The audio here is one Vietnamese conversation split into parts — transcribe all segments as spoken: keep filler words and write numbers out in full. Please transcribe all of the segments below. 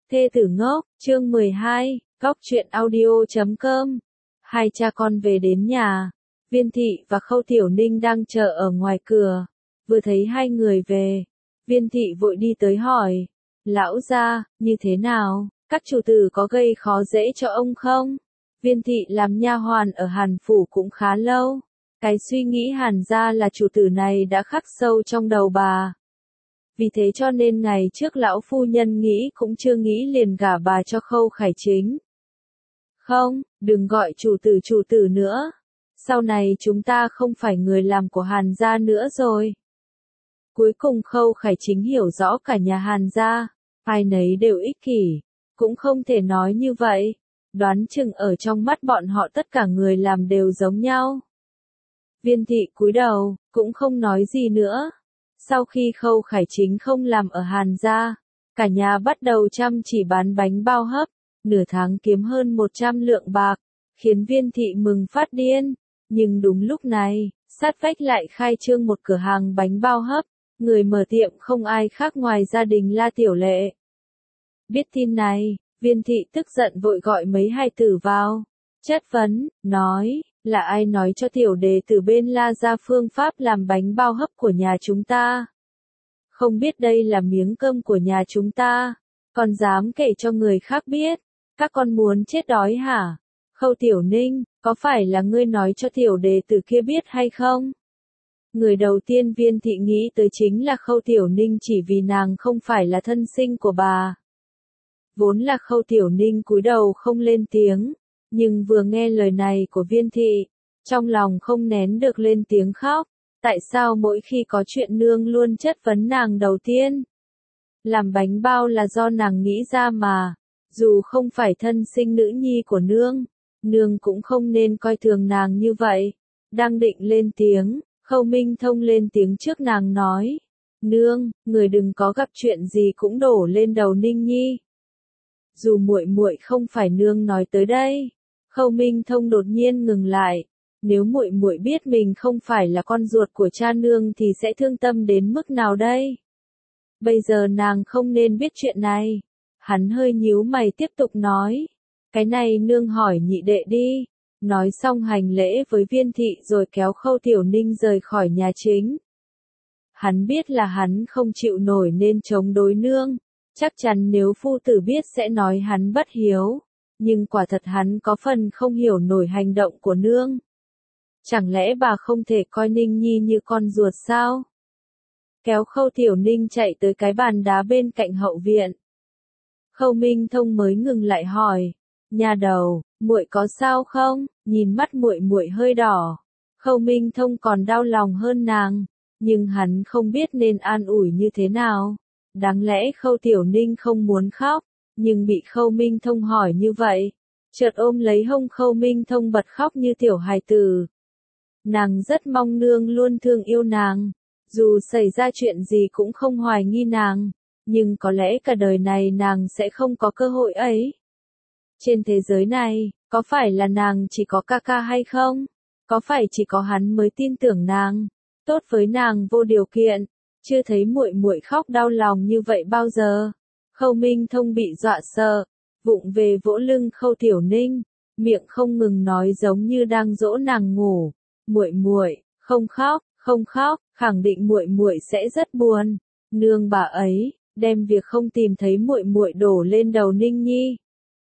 Thê tử ngốc, chương mười hai, góc truyện audio chấm com. Hai cha con về đến nhà, Viên Thị và Khâu Tiểu Ninh đang chờ ở ngoài cửa. Vừa thấy hai người về, Viên Thị vội đi tới hỏi, lão gia, như thế nào, các chủ tử có gây khó dễ cho ông không? Viên Thị làm nha hoàn ở Hàn Phủ cũng khá lâu. Cái suy nghĩ Hàn gia là chủ tử này đã khắc sâu trong đầu bà. Vì thế cho nên ngày trước lão phu nhân nghĩ cũng chưa nghĩ liền gả bà cho Khâu Khải Chính. Không, đừng gọi chủ tử chủ tử nữa. Sau này chúng ta không phải người làm của Hàn gia nữa rồi. Cuối cùng Khâu Khải Chính hiểu rõ cả nhà Hàn gia, ai nấy đều ích kỷ, cũng không thể nói như vậy. Đoán chừng ở trong mắt bọn họ tất cả người làm đều giống nhau. Viên Thị cúi đầu, cũng không nói gì nữa. Sau khi Khâu Khải Chính không làm ở Hàn gia, cả nhà bắt đầu chăm chỉ bán bánh bao hấp, nửa tháng kiếm hơn một trăm lượng bạc, khiến Viên Thị mừng phát điên. Nhưng đúng lúc này, sát vách lại khai trương một cửa hàng bánh bao hấp, người mở tiệm không ai khác ngoài gia đình La Tiểu Lệ. Biết tin này, Viên Thị tức giận vội gọi mấy hài tử vào, chất vấn, nói, là ai nói cho tiểu đệ từ bên La gia phương pháp làm bánh bao hấp của nhà chúng ta? Không biết đây là miếng cơm của nhà chúng ta, còn dám kể cho người khác biết, các con muốn chết đói hả? Khâu Tiểu Ninh, có phải là ngươi nói cho tiểu đệ tử kia biết hay không? Người đầu tiên Viên Thị nghĩ tới chính là Khâu Tiểu Ninh, chỉ vì nàng không phải là thân sinh của bà. Vốn là Khâu Tiểu Ninh cúi đầu không lên tiếng, nhưng vừa nghe lời này của Viên Thị, trong lòng không nén được lên tiếng khóc. Tại sao mỗi khi có chuyện nương luôn chất vấn nàng đầu tiên? Làm bánh bao là do nàng nghĩ ra mà, dù không phải thân sinh nữ nhi của nương, nương cũng không nên coi thường nàng như vậy. Đang định lên tiếng, Khâu Minh Thông lên tiếng trước nàng nói, nương, người đừng có gặp chuyện gì cũng đổ lên đầu Ninh Nhi. Dù muội muội không phải nương nói tới đây. Khâu Minh Thông đột nhiên ngừng lại, nếu muội muội biết mình không phải là con ruột của cha nương thì sẽ thương tâm đến mức nào đây? Bây giờ nàng không nên biết chuyện này. Hắn hơi nhíu mày tiếp tục nói, cái này nương hỏi nhị đệ đi. Nói xong hành lễ với Viên Thị rồi kéo Khâu Tiểu Ninh rời khỏi nhà chính. Hắn biết là hắn không chịu nổi nên chống đối nương, chắc chắn nếu phu tử biết sẽ nói hắn bất hiếu. Nhưng quả thật hắn có phần không hiểu nổi hành động của nương. Chẳng lẽ bà không thể coi Ninh Nhi như con ruột sao? Kéo Khâu Tiểu Ninh chạy tới cái bàn đá bên cạnh hậu viện. Khâu Minh Thông mới ngừng lại hỏi, nhà đầu, muội có sao không? Nhìn mắt muội muội hơi đỏ. Khâu Minh Thông còn đau lòng hơn nàng, nhưng hắn không biết nên an ủi như thế nào. Đáng lẽ Khâu Tiểu Ninh không muốn khóc, nhưng bị Khâu Minh Thông hỏi như vậy, chợt ôm lấy hông Khâu Minh Thông bật khóc như tiểu hài tử. Nàng rất mong nương luôn thương yêu nàng, dù xảy ra chuyện gì cũng không hoài nghi nàng, nhưng có lẽ cả đời này nàng sẽ không có cơ hội ấy. Trên thế giới này, có phải là nàng chỉ có ca ca hay không? Có phải chỉ có hắn mới tin tưởng nàng, tốt với nàng vô điều kiện? Chưa thấy muội muội khóc đau lòng như vậy bao giờ. Khâu Minh Thông bị dọa sợ, vụng về vỗ lưng Khâu Tiểu Ninh, miệng không ngừng nói giống như đang dỗ nàng ngủ. Muội muội, không khóc, không khóc, khẳng định muội muội sẽ rất buồn. Nương bà ấy đem việc không tìm thấy muội muội đổ lên đầu Ninh Nhi.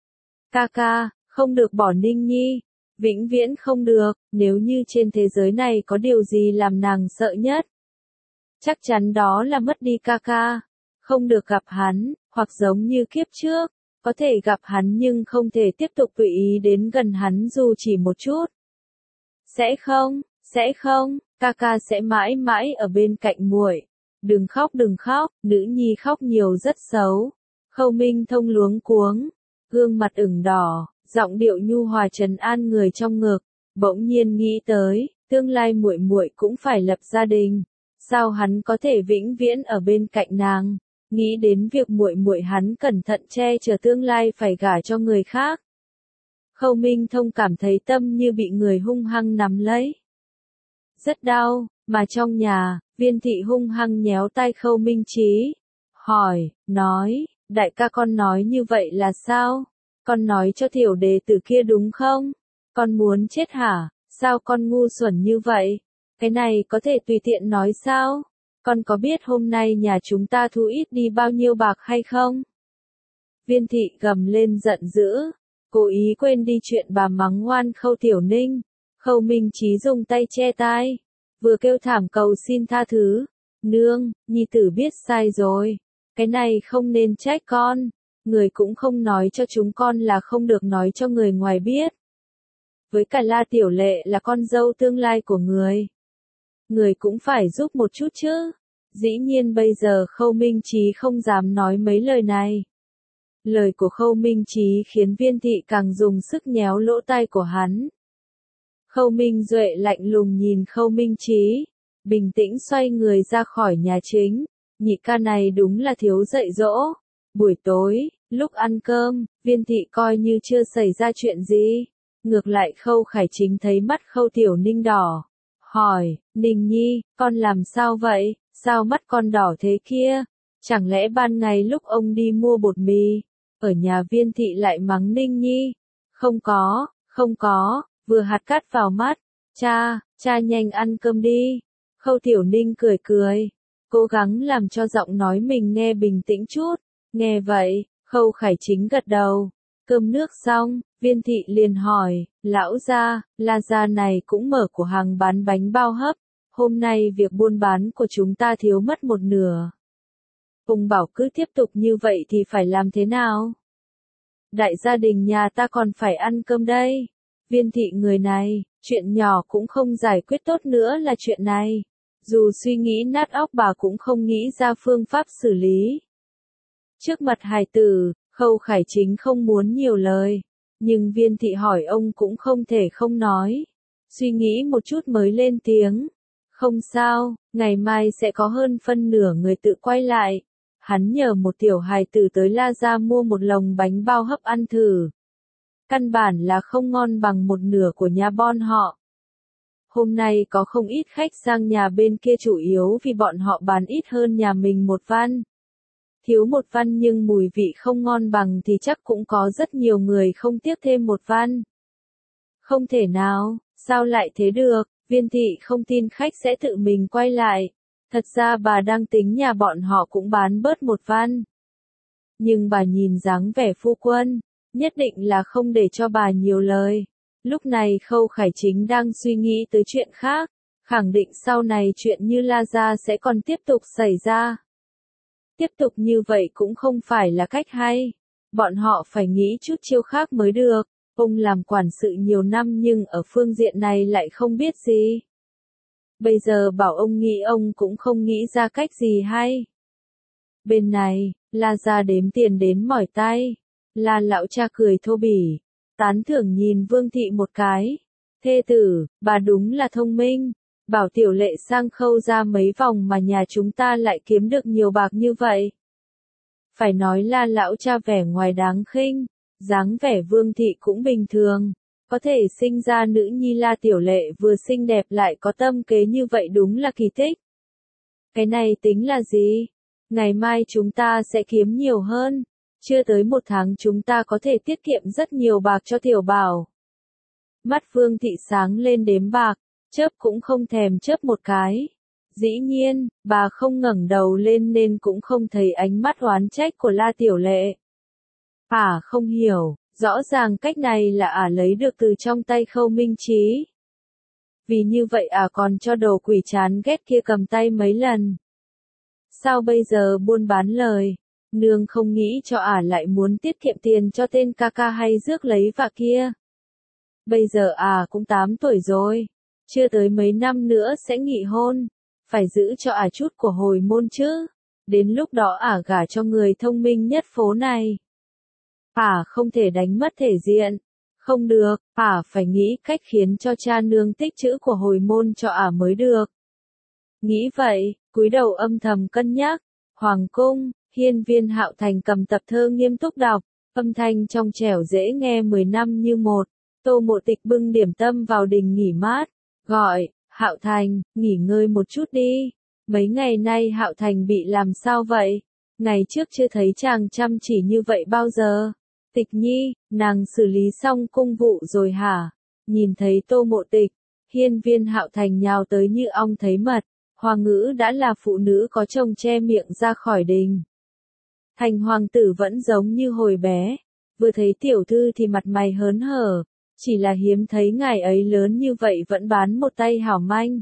Ca ca, không được bỏ Ninh Nhi, vĩnh viễn không được. Nếu như trên thế giới này có điều gì làm nàng sợ nhất, chắc chắn đó là mất đi ca ca, không được gặp hắn, hoặc giống như kiếp trước, có thể gặp hắn nhưng không thể tiếp tục tùy ý đến gần hắn dù chỉ một chút. Sẽ không, sẽ không, ca ca sẽ mãi mãi ở bên cạnh muội. Đừng khóc đừng khóc, nữ nhi khóc nhiều rất xấu. Khâu Minh Thông luống cuống, gương mặt ửng đỏ, giọng điệu nhu hòa trấn an người trong ngực, bỗng nhiên nghĩ tới, tương lai muội muội cũng phải lập gia đình, sao hắn có thể vĩnh viễn ở bên cạnh nàng? Nghĩ đến việc muội muội hắn cẩn thận che chở tương lai phải gả cho người khác. Khâu Minh Thông cảm thấy tâm như bị người hung hăng nắm lấy. Rất đau, mà trong nhà, Viên Thị hung hăng nhéo tay Khâu Minh Chí, hỏi, nói, Đại ca con nói như vậy là sao? Con nói cho tiểu đệ tử kia đúng không? Con muốn chết hả? Sao con ngu xuẩn như vậy? Cái này có thể tùy tiện nói sao? Con có biết hôm nay nhà chúng ta thu ít đi bao nhiêu bạc hay không? Viên thị gầm lên giận dữ, cố ý quên đi chuyện bà mắng ngoan Khâu Tiểu Ninh. Khâu Minh Chí dùng tay che tai, vừa kêu thảm cầu xin tha thứ. Nương, nhi tử biết sai rồi. Cái này không nên trách con. Người cũng không nói cho chúng con là không được nói cho người ngoài biết. Với cả La Tiểu Lệ là con dâu tương lai của người. Người cũng phải giúp một chút chứ. Dĩ nhiên bây giờ Khâu Minh Chí không dám nói mấy lời này. Lời của Khâu Minh Chí khiến Viên thị càng dùng sức nhéo lỗ tai của hắn. Khâu Minh Duệ lạnh lùng nhìn Khâu Minh Chí, bình tĩnh xoay người ra khỏi nhà chính. Nhị ca này đúng là thiếu dạy dỗ. Buổi tối, lúc ăn cơm, Viên thị coi như chưa xảy ra chuyện gì. Ngược lại Khâu Khải Chính thấy mắt Khâu Tiểu Ninh đỏ. Hỏi, Ninh Nhi, con làm sao vậy? Sao mắt con đỏ thế kia? Chẳng lẽ ban ngày lúc ông đi mua bột mì, ở nhà Viên thị lại mắng Ninh Nhi? Không có, không có, vừa hạt cát vào mắt. Cha, cha nhanh ăn cơm đi. Khâu Tiểu Ninh cười cười, cố gắng làm cho giọng nói mình nghe bình tĩnh chút. Nghe vậy, Khâu Khải Chính gật đầu. Cơm nước xong, Viên thị liền hỏi, lão gia, La gia này cũng mở cửa hàng bán bánh bao hấp. Hôm nay việc buôn bán của chúng ta thiếu mất một nửa. Ông bảo cứ tiếp tục như vậy thì phải làm thế nào? Đại gia đình nhà ta còn phải ăn cơm đây. Viên thị người này, chuyện nhỏ cũng không giải quyết tốt nữa là chuyện này. Dù suy nghĩ nát óc bà cũng không nghĩ ra phương pháp xử lý. Trước mặt hài tử, Khâu Khải Chính không muốn nhiều lời. Nhưng Viên thị hỏi ông cũng không thể không nói. Suy nghĩ một chút mới lên tiếng. Không sao, ngày mai sẽ có hơn phân nửa người tự quay lại. Hắn nhờ một tiểu hài tử tới La gia mua một lồng bánh bao hấp ăn thử. Căn bản là không ngon bằng một nửa của nhà bọn họ. Hôm nay có không ít khách sang nhà bên kia chủ yếu vì bọn họ bán ít hơn nhà mình một văn. Thiếu một văn nhưng mùi vị không ngon bằng thì chắc cũng có rất nhiều người không tiếc thêm một văn. Không thể nào, sao lại thế được? Viên thị không tin khách sẽ tự mình quay lại. Thật ra bà đang tính nhà bọn họ cũng bán bớt một văn. Nhưng bà nhìn dáng vẻ phu quân, nhất định là không để cho bà nhiều lời. Lúc này Khâu Khải Chính đang suy nghĩ tới chuyện khác, khẳng định sau này chuyện như La gia sẽ còn tiếp tục xảy ra. Tiếp tục như vậy cũng không phải là cách hay. Bọn họ phải nghĩ chút chiêu khác mới được. Ông làm quản sự nhiều năm nhưng ở phương diện này lại không biết gì. Bây giờ bảo ông nghĩ ông cũng không nghĩ ra cách gì hay. Bên này, La gia đếm tiền đến mỏi tay. La lão cha cười thô bỉ, tán thưởng nhìn Vương thị một cái. Thê tử, bà đúng là thông minh. Bảo Tiểu Lệ sang Khâu ra mấy vòng mà nhà chúng ta lại kiếm được nhiều bạc như vậy. Phải nói La lão cha vẻ ngoài đáng khinh, dáng vẻ Vương thị cũng bình thường. Có thể sinh ra nữ nhi La Tiểu Lệ vừa xinh đẹp lại có tâm kế như vậy đúng là kỳ tích. Cái này tính là gì? Ngày mai chúng ta sẽ kiếm nhiều hơn. Chưa tới một tháng chúng ta có thể tiết kiệm rất nhiều bạc cho Tiểu Bảo. Mắt Vương thị sáng lên đếm bạc, chớp cũng không thèm chớp một cái. Dĩ nhiên, bà không ngẩng đầu lên nên cũng không thấy ánh mắt oán trách của La Tiểu Lệ. À không hiểu, rõ ràng cách này là ả lấy được từ trong tay Khâu Minh Chí. Vì như vậy ả còn cho đồ quỷ chán ghét kia cầm tay mấy lần. Sao bây giờ buôn bán lời, nương không nghĩ cho ả lại muốn tiết kiệm tiền cho tên ca ca hay rước lấy vạ kia. Bây giờ ả cũng tám tuổi rồi, chưa tới mấy năm nữa sẽ nghị hôn, phải giữ cho ả chút của hồi môn chứ. Đến lúc đó ả gả cho người thông minh nhất phố này. Ả không thể đánh mất thể diện. Không được, ả phải nghĩ cách khiến cho cha nương tích trữ của hồi môn cho ả mới được. Nghĩ vậy, cúi đầu âm thầm cân nhắc. Hoàng cung, Hiên Viên Hạo Thành cầm tập thơ nghiêm túc đọc, âm thanh trong trẻo dễ nghe mười năm như một. Tô Mộ Tịch bưng điểm tâm vào đình nghỉ mát, gọi, Hạo Thành, nghỉ ngơi một chút đi. Mấy ngày nay Hạo Thành bị làm sao vậy? Ngày trước chưa thấy chàng chăm chỉ như vậy bao giờ. Tịch Nhi, nàng xử lý xong cung vụ rồi hả? Nhìn thấy Tô Mộ Tịch, Hiên Viên Hạo Thành nhào tới như ong thấy mật. Hoa Ngữ đã là phụ nữ có chồng che miệng ra khỏi đình. Thành hoàng tử vẫn giống như hồi bé, vừa thấy tiểu thư thì mặt mày hớn hở, chỉ là hiếm thấy ngài ấy lớn như vậy vẫn bán một tay hảo manh.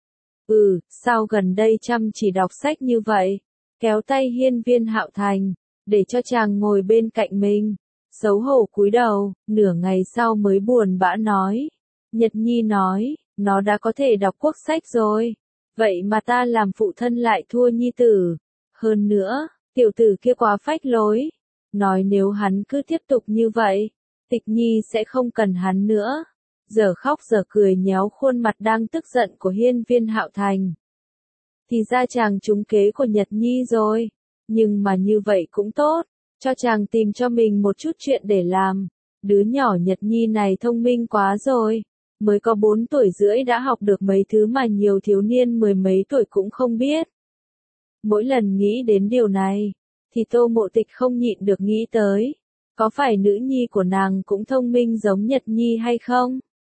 Ừ, sao gần đây chăm chỉ đọc sách như vậy? Kéo tay Hiên Viên Hạo Thành, để cho chàng ngồi bên cạnh mình. Xấu hổ cúi đầu, nửa ngày sau mới buồn bã nói. Nhật Nhi nói, nó đã có thể đọc quốc sách rồi. Vậy mà ta làm phụ thân lại thua nhi tử. Hơn nữa, tiểu tử kia quá phách lối. Nói nếu hắn cứ tiếp tục như vậy, Tịch Nhi sẽ không cần hắn nữa. Giờ khóc giờ cười nhéo khuôn mặt đang tức giận của Hiên Viên Hạo Thành. Thì ra chàng trúng kế của Nhật Nhi rồi. Nhưng mà như vậy cũng tốt, cho chàng tìm cho mình một chút chuyện để làm. Đứa nhỏ Nhật Nhi này thông minh quá rồi. Mới có bốn tuổi rưỡi đã học được mấy thứ mà nhiều thiếu niên mười mấy tuổi cũng không biết. Mỗi lần nghĩ đến điều này, thì Tô Mộ Tịch không nhịn được nghĩ tới. Có phải nữ nhi của nàng cũng thông minh giống Nhật Nhi hay không?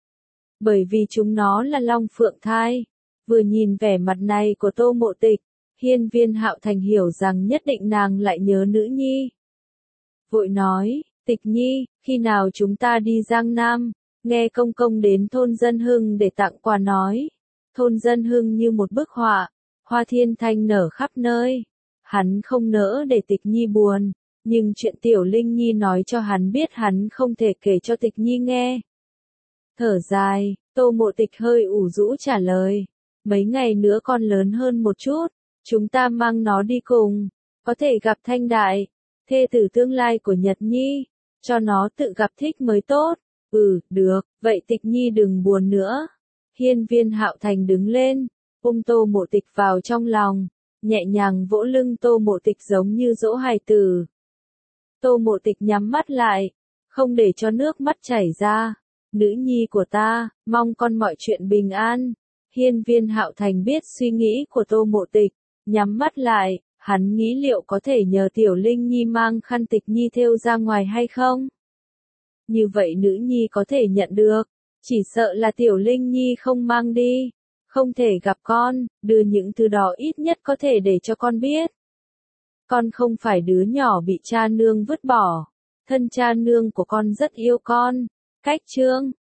Bởi vì chúng nó là long phượng thai. Vừa nhìn vẻ mặt này của Tô Mộ Tịch, Hiên Viên Hạo Thành hiểu rằng nhất định nàng lại nhớ nữ nhi. Vội nói, Tịch Nhi, khi nào chúng ta đi Giang Nam? Nghe công công đến thôn Dân Hưng để tặng quà nói. Thôn Dân Hưng như một bức họa, hoa thiên thanh nở khắp nơi. Hắn không nỡ để Tịch Nhi buồn, nhưng chuyện Tiểu Linh Nhi nói cho hắn biết hắn không thể kể cho Tịch Nhi nghe. Thở dài, Tô Mộ Tịch hơi ủ rũ trả lời. Mấy ngày nữa con lớn hơn một chút, chúng ta mang nó đi cùng, có thể gặp Thanh Đại, thê tử tương lai của Nhật Nhi, cho nó tự gặp thích mới tốt. Ừ, được, vậy Tịch Nhi đừng buồn nữa. Hiên Viên Hạo Thành đứng lên, ôm Tô Mộ Tịch vào trong lòng, nhẹ nhàng vỗ lưng Tô Mộ Tịch giống như dỗ hài tử. Tô Mộ Tịch nhắm mắt lại, không để cho nước mắt chảy ra. Nữ nhi của ta, mong con mọi chuyện bình an. Hiên Viên Hạo Thành biết suy nghĩ của Tô Mộ Tịch, nhắm mắt lại, hắn nghĩ liệu có thể nhờ Tiểu Linh Nhi mang khăn Tịch Nhi thêu ra ngoài hay không? Như vậy nữ nhi có thể nhận được, chỉ sợ là Tiểu Linh Nhi không mang đi, không thể gặp con, đưa những thứ đó ít nhất có thể để cho con biết. Con không phải đứa nhỏ bị cha nương vứt bỏ, thân cha nương của con rất yêu con. Cách chương